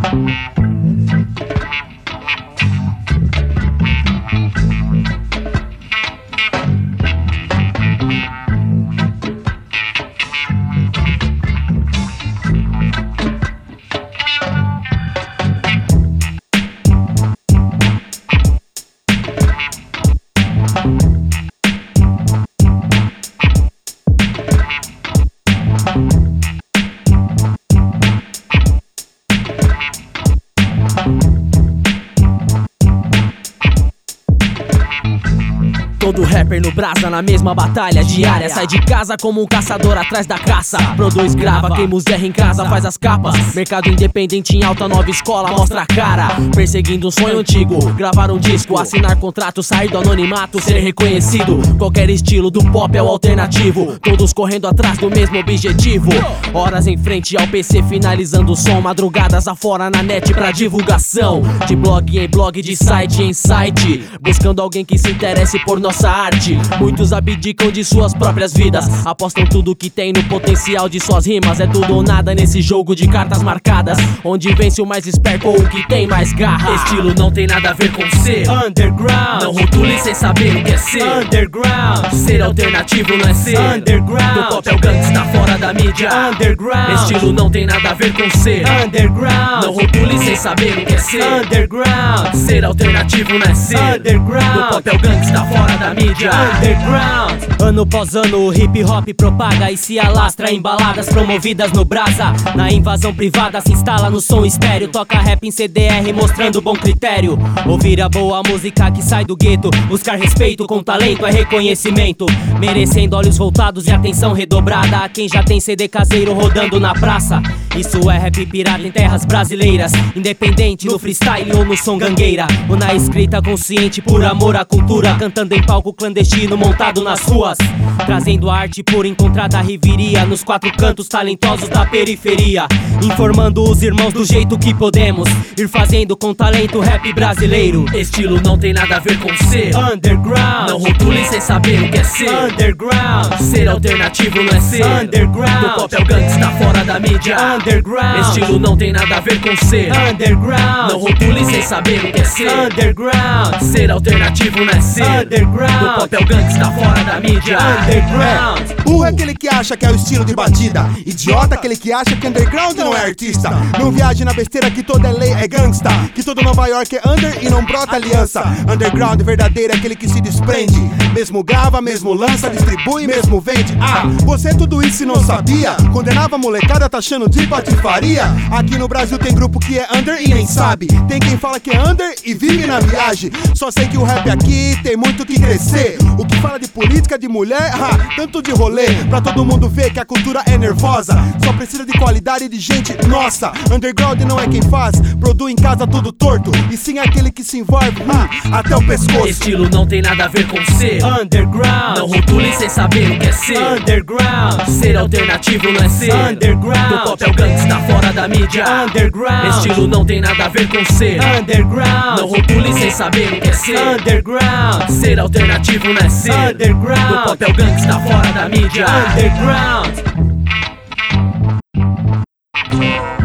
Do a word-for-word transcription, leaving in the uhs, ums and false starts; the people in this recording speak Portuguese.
Todo rapper no brasa na mesma batalha diária. Sai de casa como um caçador atrás da caça. Produz, grava, queima os R em casa, faz as capas. Mercado independente em alta, nova escola, mostra a cara. Perseguindo um sonho antigo, gravar um disco, assinar contrato, sair do anonimato, ser reconhecido. Qualquer estilo do pop é o alternativo, todos correndo atrás do mesmo objetivo. Horas em frente ao P C finalizando o som, madrugadas afora na net pra divulgação. De blog em blog, de site em site, buscando alguém que se interesse por nossa arte. Muitos abdicam de suas próprias vidas, apostam tudo que tem no potencial de suas rimas. É tudo ou nada nesse jogo de cartas marcadas, onde vence o mais esperto ou o que tem mais garra. Estilo não tem nada a ver com ser underground. Não rotule sem saber o que é ser underground. Ser alternativo não é ser underground. Do pop é o gangsta fora da mídia underground. Estilo não tem nada a ver com ser underground. Não rotule sem saber o que é ser underground. Ser alternativo não é ser underground. Do pop é o gangsta fora da mídia underground. Ano após ano o hip hop propaga e se alastra em baladas promovidas no brasa. Na invasão privada se instala no som estéreo, toca rap em C D R mostrando bom critério. Ouvir a boa música que sai do gueto, buscar respeito com talento é reconhecimento, merecendo olhos voltados e atenção redobrada a quem já tem C D caseiro rodando na praça. Isso é rap pirata em terras brasileiras, independente no freestyle ou no som gangueira, ou na escrita consciente por amor à cultura, cantando em palco clandestino montado nas ruas, trazendo a arte por encontrada riveria nos quatro cantos talentosos da periferia, informando os irmãos do jeito que podemos, ir fazendo com talento rap brasileiro. Estilo não tem nada a ver com ser underground. Não rotule sem saber o que é ser underground. Ser alternativo não é ser underground. Do pop é o gangsta fora da mídia underground. Estilo não tem nada a ver com ser underground. Não rotule sem saber o que é ser underground. Ser alternativo não é ser underground. Do pop é o gangsta fora da mídia underground. É. Burro é aquele que acha que é o estilo de batida, idiota aquele que acha que underground não é artista. Não viaje na besteira que toda lei é gangsta, que todo Nova York é under e não brota aliança. Underground verdadeiro é aquele que se desprende, mesmo grava, mesmo lança, distribui, mesmo vende. Ah, você tudo isso e não sabia? Condenava a molecada taxando de patifaria. Aqui no Brasil tem grupo que é under e nem sabe, tem quem fala que é under e vive na viagem. Só sei que o rap aqui tem muito que crescer. O que fala de política, de mulher, ah, tanto de rolê, pra todo mundo ver que a cultura é nervosa. Só precisa de qualidade de gente nossa. Underground não é quem faz, produz em casa tudo torto, e sim aquele que se envolve ah, até o pescoço. Estilo não tem nada a ver com ser underground. Não rotule sem saber o que é ser underground. Ser alternativo não é ser underground. Do pop é o gangsta fora da mídia underground. Estilo não tem nada a ver com ser underground. Não rotule sem saber o que é ser underground. Ser alternativo não é ser underground. Do pop é o gangsta fora da mídia underground.